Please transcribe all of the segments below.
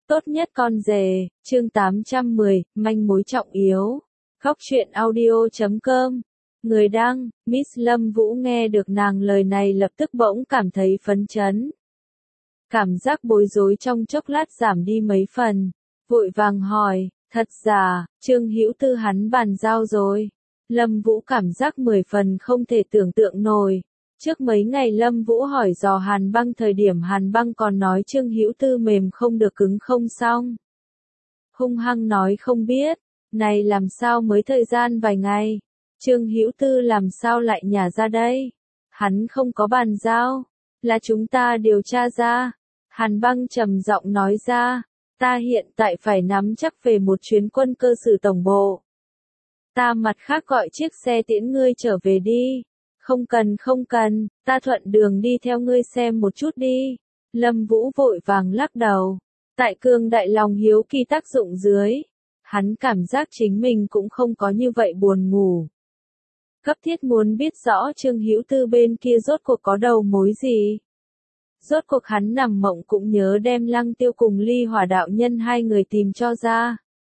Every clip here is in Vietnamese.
Tốt nhất con rể, chương 810, manh mối trọng yếu. Góc truyện audio.com. Người đăng, Miss Lâm Vũ nghe được nàng lời này lập tức bỗng cảm thấy phấn chấn. Cảm giác bối rối trong chốc lát giảm đi mấy phần, vội vàng hỏi, thật giả, Trương Hữu Tư hắn bàn giao rồi. Lâm Vũ cảm giác 10 phần không thể tưởng tượng nổi. Trước mấy ngày Lâm Vũ hỏi dò Hàn Băng thời điểm Hàn Băng còn nói Trương Hữu Tư mềm không được cứng không xong. Hung hăng nói không biết, này làm sao mới thời gian vài ngày, Trương Hữu Tư làm sao lại nhả ra đây? Hắn không có bàn giao, là chúng ta điều tra ra. Hàn Băng trầm giọng nói ra, ta hiện tại phải nắm chắc về một chuyến quân cơ sử tổng bộ. Ta mặt khác gọi chiếc xe tiễn ngươi trở về đi. Không cần, ta thuận đường đi theo ngươi xem một chút đi. Lâm Vũ vội vàng lắc đầu. Tại cương đại lòng hiếu kỳ tác dụng dưới, hắn cảm giác chính mình cũng không có như vậy buồn ngủ. Cấp thiết muốn biết rõ Trương Hữu Tư bên kia rốt cuộc có đầu mối gì. Rốt cuộc hắn nằm mộng cũng nhớ đem Lăng Tiêu cùng Ly Hỏa đạo nhân hai người tìm cho ra.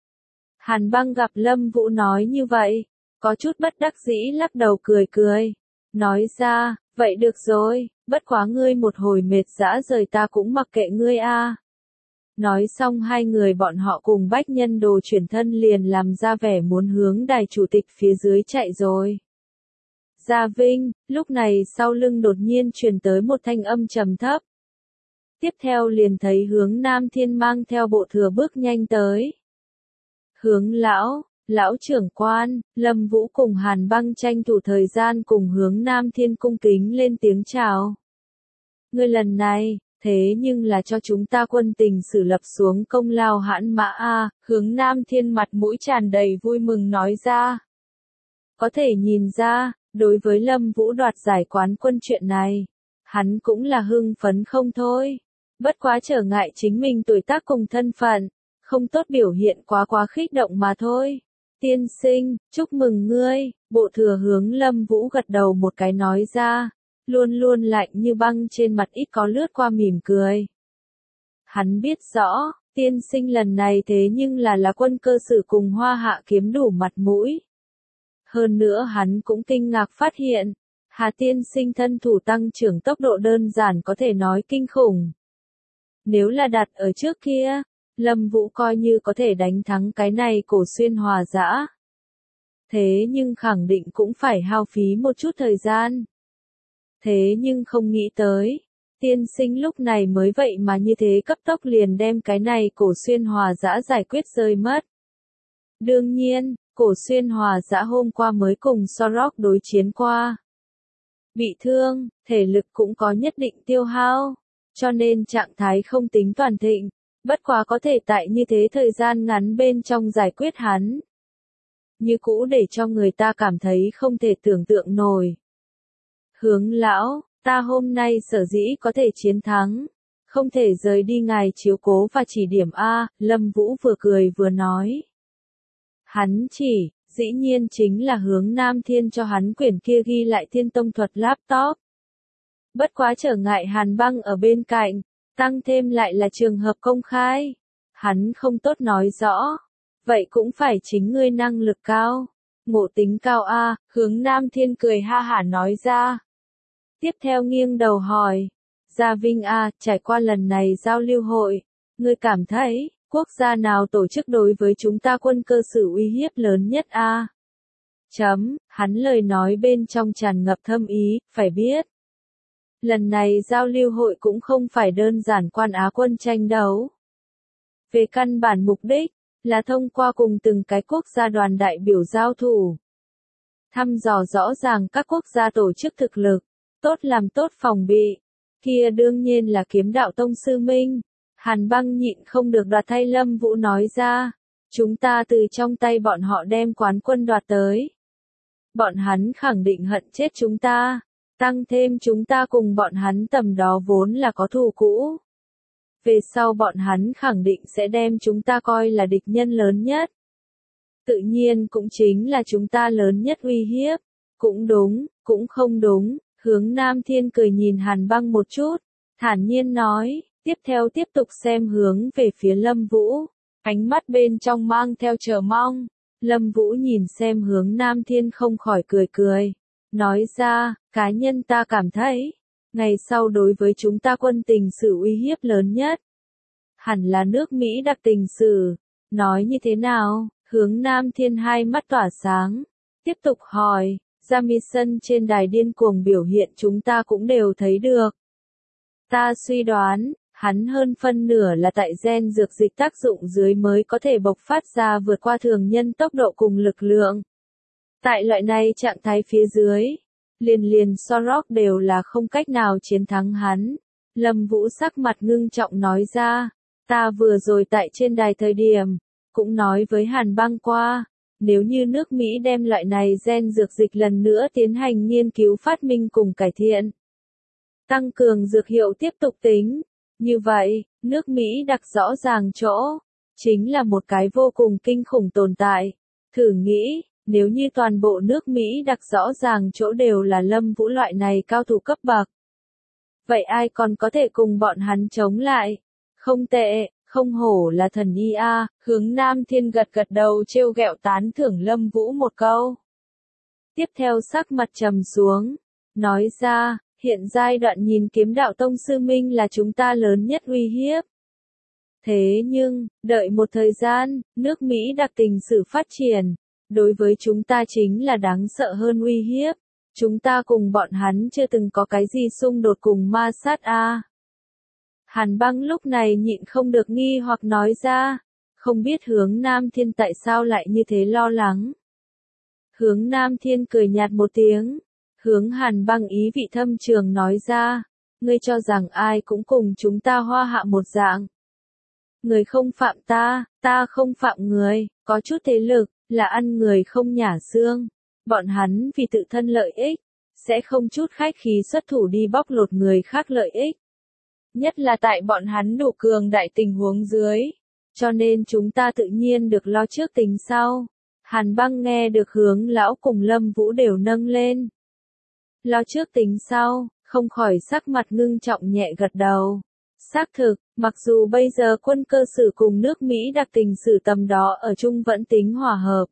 Hàn Băng gặp Lâm Vũ nói như vậy, có chút bất đắc dĩ lắc đầu cười. Nói ra, vậy được rồi, bất quá ngươi một hồi mệt dã rời ta cũng mặc kệ ngươi a. Nói xong hai người bọn họ cùng Bách Nhân Đồ chuyển thân liền làm ra vẻ muốn hướng đài chủ tịch phía dưới chạy rồi. Gia Vinh, lúc này sau lưng đột nhiên truyền tới một thanh âm trầm thấp. Tiếp theo liền thấy Hướng Nam Thiên mang theo bộ thừa bước nhanh tới. Hướng lão trưởng quan, Lâm Vũ cùng Hàn Băng tranh thủ thời gian cùng Hướng Nam Thiên cung kính lên tiếng chào. Ngươi lần này, thế nhưng là cho chúng ta quân tình sử lập xuống công lao hãn mã a, Hướng Nam Thiên mặt mũi tràn đầy vui mừng nói ra. Có thể nhìn ra, đối với Lâm Vũ đoạt giải quán quân chuyện này, hắn cũng là hưng phấn không thôi. Bất quá trở ngại chính mình tuổi tác cùng thân phận, không tốt biểu hiện quá khích động mà thôi. Tiên sinh, chúc mừng ngươi, bộ thừa Hướng Lâm Vũ gật đầu một cái nói ra, luôn luôn lạnh như băng trên mặt ít có lướt qua mỉm cười. Hắn biết rõ, tiên sinh lần này thế nhưng là quân cơ sử cùng Hoa Hạ kiếm đủ mặt mũi. Hơn nữa hắn cũng kinh ngạc phát hiện, Hà tiên sinh thân thủ tăng trưởng tốc độ đơn giản có thể nói kinh khủng. Nếu là đặt ở trước kia, Lâm Vũ coi như có thể đánh thắng cái này Cổ Xuyên Hòa Dã. Thế nhưng khẳng định cũng phải hao phí một chút thời gian. Thế nhưng không nghĩ tới, tiên sinh lúc này mới vậy mà như thế cấp tốc liền đem cái này Cổ Xuyên Hòa Dã giải quyết rơi mất. Đương nhiên, Cổ Xuyên Hòa Dã hôm qua mới cùng Sorok đối chiến qua. Bị thương, thể lực cũng có nhất định tiêu hao, cho nên trạng thái không tính toàn thịnh. Bất quá có thể tại như thế thời gian ngắn bên trong giải quyết hắn. Như cũ để cho người ta cảm thấy không thể tưởng tượng nổi. Hướng lão, ta hôm nay sở dĩ có thể chiến thắng. Không thể rời đi ngài chiếu cố và chỉ điểm A, Lâm Vũ vừa cười vừa nói. Hắn chỉ, dĩ nhiên chính là Hướng Nam Thiên cho hắn quyển kia ghi lại Thiên Tông thuật laptop. Bất quá trở ngại Hàn Băng ở bên cạnh. Tăng thêm lại là trường hợp công khai. Hắn không tốt nói rõ. Vậy cũng phải chính ngươi năng lực cao. Ngộ tính cao a, Hướng Nam Thiên cười ha hả nói ra. Tiếp theo nghiêng đầu hỏi. Gia Vinh a, trải qua lần này giao lưu hội. Ngươi cảm thấy, quốc gia nào tổ chức đối với chúng ta quân cơ sử uy hiếp lớn nhất a? Hắn lời nói bên trong tràn ngập thâm ý, phải biết. Lần này giao lưu hội cũng không phải đơn giản quan Á quân tranh đấu. Về căn bản mục đích, là thông qua cùng từng cái quốc gia đoàn đại biểu giao thủ. Thăm dò rõ ràng các quốc gia tổ chức thực lực, tốt làm tốt phòng bị. Kia đương nhiên là Kiếm Đạo Tông sư Minh. Hàn Băng nhịn không được đoạt thay Lâm Vũ nói ra. Chúng ta từ trong tay bọn họ đem quán quân đoạt tới. Bọn hắn khẳng định hận chết chúng ta. Tăng thêm chúng ta cùng bọn hắn tầm đó vốn là có thù cũ. Về sau bọn hắn khẳng định sẽ đem chúng ta coi là địch nhân lớn nhất. Tự nhiên cũng chính là chúng ta lớn nhất uy hiếp. Cũng đúng, cũng không đúng. Hướng Nam Thiên cười nhìn Hàn Băng một chút, thản nhiên nói, Tiếp theo tiếp tục xem hướng về phía Lâm Vũ, ánh mắt bên trong mang theo chờ mong. Lâm Vũ nhìn xem hướng Nam Thiên không khỏi cười cười, nói ra, cá nhân ta cảm thấy, ngày sau đối với chúng ta quân tình sử uy hiếp lớn nhất hẳn là nước Mỹ đặc tình sử. Nói như thế nào? Hướng Nam Thiên hai mắt tỏa sáng, tiếp tục hỏi, Jamison trên đài điên cuồng biểu hiện chúng ta cũng đều thấy được. Ta suy đoán, hắn hơn phân nửa là tại gen dược dịch tác dụng dưới mới có thể bộc phát ra vượt qua thường nhân tốc độ cùng lực lượng. Tại loại này trạng thái phía dưới, liền Sorok đều là không cách nào chiến thắng hắn. Lâm Vũ sắc mặt ngưng trọng nói ra, ta vừa rồi tại trên đài thời điểm, cũng nói với Hàn Băng qua, nếu như nước Mỹ đem loại này gen dược dịch lần nữa tiến hành nghiên cứu phát minh cùng cải thiện, tăng cường dược hiệu tiếp tục tính, như vậy, nước Mỹ đặc rõ ràng chỗ, chính là một cái vô cùng kinh khủng tồn tại. Thử nghĩ, nếu như toàn bộ nước Mỹ đặc rõ ràng chỗ đều là Lâm Vũ loại này cao thủ cấp bậc, vậy ai còn có thể cùng bọn hắn chống lại? Không tệ, không hổ là thần y a. Hướng Nam Thiên gật gật đầu trêu ghẹo tán thưởng Lâm Vũ một câu. Tiếp theo sắc mặt trầm xuống, nói ra, hiện giai đoạn nhìn Kiếm Đạo Tông sư minh là chúng ta lớn nhất uy hiếp. Thế nhưng, đợi một thời gian, nước Mỹ đặc tình sử phát triển, đối với chúng ta chính là đáng sợ hơn uy hiếp. Chúng ta cùng bọn hắn chưa từng có cái gì xung đột cùng ma sát a. Hàn Băng lúc này nhịn không được nghi hoặc nói ra, không biết Hướng Nam Thiên tại sao lại như thế lo lắng. Hướng Nam Thiên cười nhạt một tiếng, hướng Hàn Băng ý vị thâm trường nói ra, ngươi cho rằng ai cũng cùng chúng ta Hoa Hạ một dạng. Người không phạm ta, ta không phạm người, có chút thế lực, là ăn người không nhả xương. Bọn hắn vì tự thân lợi ích, sẽ không chút khách khí xuất thủ đi bóc lột người khác lợi ích. Nhất là tại bọn hắn đủ cường đại tình huống dưới. Cho nên chúng ta tự nhiên được lo trước tính sau. Hàn Băng nghe được hướng lão cùng Lâm Vũ đều nâng lên. Lo trước tính sau, không khỏi sắc mặt ngưng trọng nhẹ gật đầu. Xác thực, mặc dù bây giờ quân cơ sử cùng nước Mỹ đặc tình sử tầm đó ở chung vẫn tính hòa hợp.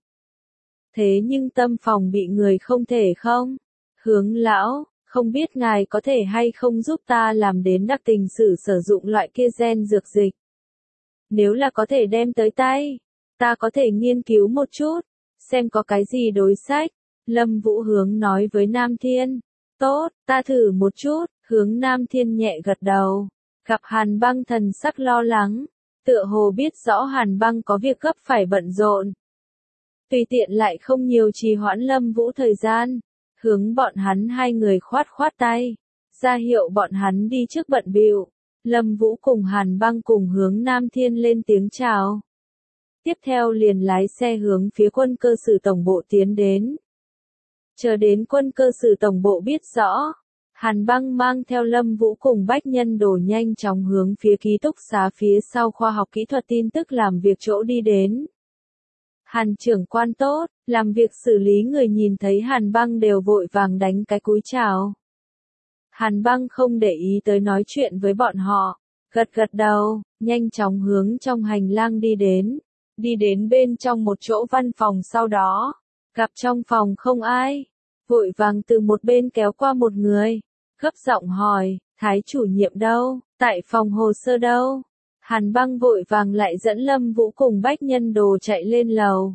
Thế nhưng tâm phòng bị người không thể không. Hướng lão, không biết ngài có thể hay không giúp ta làm đến đặc tình sử sử dụng loại kia gen dược dịch. Nếu là có thể đem tới tay, ta có thể nghiên cứu một chút, xem có cái gì đối sách. Lâm Vũ hướng nói với Nam Thiên. Tốt, ta thử một chút, hướng Nam Thiên nhẹ gật đầu. Gặp Hàn Băng thần sắc lo lắng, tựa hồ biết rõ Hàn Băng có việc gấp phải bận rộn. Tùy tiện lại không nhiều trì hoãn Lâm Vũ thời gian, hướng bọn hắn hai người khoát khoát tay, ra hiệu bọn hắn đi trước bận bịu. Lâm Vũ cùng Hàn Băng cùng hướng Nam Thiên lên tiếng chào. Tiếp theo liền lái xe hướng phía quân cơ sử tổng bộ tiến đến. Chờ đến quân cơ sử tổng bộ biết rõ, Hàn Băng mang theo Lâm Vũ cùng Bách Nhân Đồ nhanh chóng hướng phía ký túc xá phía sau khoa học kỹ thuật tin tức làm việc chỗ đi đến. Hàn trưởng quan tốt, làm việc xử lý người nhìn thấy Hàn Băng đều vội vàng đánh cái cúi chào. Hàn Băng không để ý tới nói chuyện với bọn họ, gật gật đầu, nhanh chóng hướng trong hành lang đi đến bên trong một chỗ văn phòng sau đó, gặp trong phòng không ai, vội vàng từ một bên kéo qua một người, gấp giọng hỏi, Thái chủ nhiệm đâu, tại phòng hồ sơ đâu? Hàn Băng vội vàng lại dẫn Lâm Vũ cùng Bách Nhân Đồ chạy lên lầu.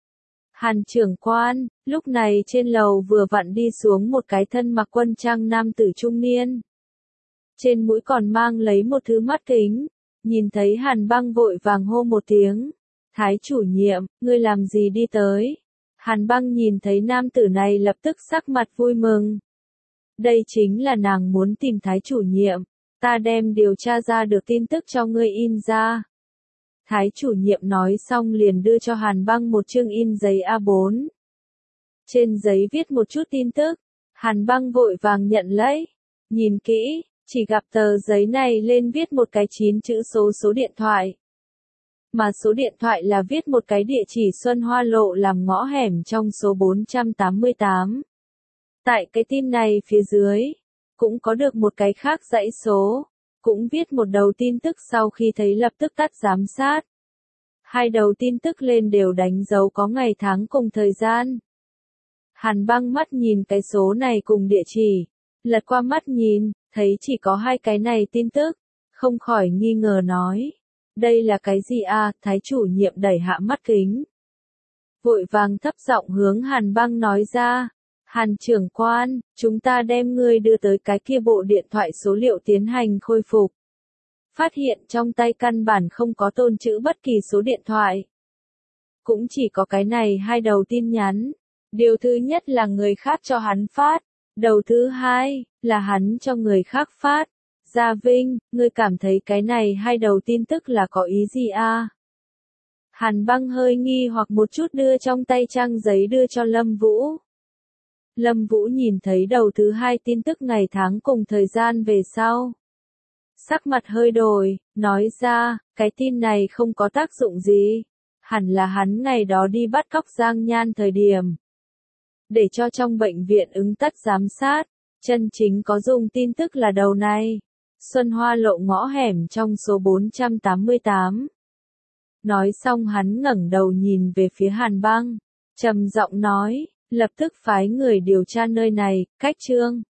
Hàn trưởng quan, lúc này trên lầu vừa vặn đi xuống một cái thân mặc quân trang nam tử trung niên. Trên mũi còn mang lấy một thứ mắt kính, nhìn thấy Hàn Băng vội vàng hô một tiếng. Thái chủ nhiệm, ngươi làm gì đi tới? Hàn Băng nhìn thấy nam tử này lập tức sắc mặt vui mừng. Đây chính là nàng muốn tìm Thái chủ nhiệm, ta đem điều tra ra được tin tức cho ngươi in ra. Thái chủ nhiệm nói xong liền đưa cho Hàn Băng một chương in giấy A4. Trên giấy viết một chút tin tức, Hàn Băng vội vàng nhận lấy, nhìn kỹ, chỉ gặp tờ giấy này lên viết một cái 9 chữ số điện thoại. Mà số điện thoại là viết một cái địa chỉ Xuân Hoa Lộ làm ngõ hẻm trong số 488. Tại cái tin này phía dưới, cũng có được một cái khác dãy số. cũng viết một đầu tin tức sau khi thấy lập tức tắt giám sát. Hai đầu tin tức lên đều đánh dấu có ngày tháng cùng thời gian. Hàn Băng mắt nhìn cái số này cùng địa chỉ, lật qua mắt nhìn, thấy chỉ có hai cái này tin tức, không khỏi nghi ngờ nói. Đây là cái gì à, Thái chủ nhiệm đẩy hạ mắt kính. Vội vàng thấp giọng hướng Hàn Băng nói ra. Hàn trưởng quan, chúng ta đem ngươi đưa tới cái kia bộ điện thoại số liệu tiến hành khôi phục. Phát hiện trong tay căn bản không có tồn trữ bất kỳ số điện thoại. Cũng chỉ có cái này hai đầu tin nhắn. Điều thứ nhất là người khác cho hắn phát. Đầu thứ hai, là hắn cho người khác phát. Gia Vinh, ngươi cảm thấy cái này hai đầu tin tức là có ý gì à? Hàn Băng hơi nghi hoặc một chút đưa trong tay trang giấy đưa cho Lâm Vũ. Lâm Vũ nhìn thấy đầu thứ hai tin tức ngày tháng cùng thời gian về sau. Sắc mặt hơi đổi, nói ra, cái tin này không có tác dụng gì. Hẳn là hắn ngày đó đi bắt cóc Giang Nhan thời điểm. Để cho trong bệnh viện ứng tắt giám sát, chân chính có dùng tin tức là đầu này. Xuân Hoa lộ ngõ hẻm trong số 488. Nói xong hắn ngẩng đầu nhìn về phía Hàn Băng, trầm giọng nói, lập tức phái người điều tra nơi này, cách Trương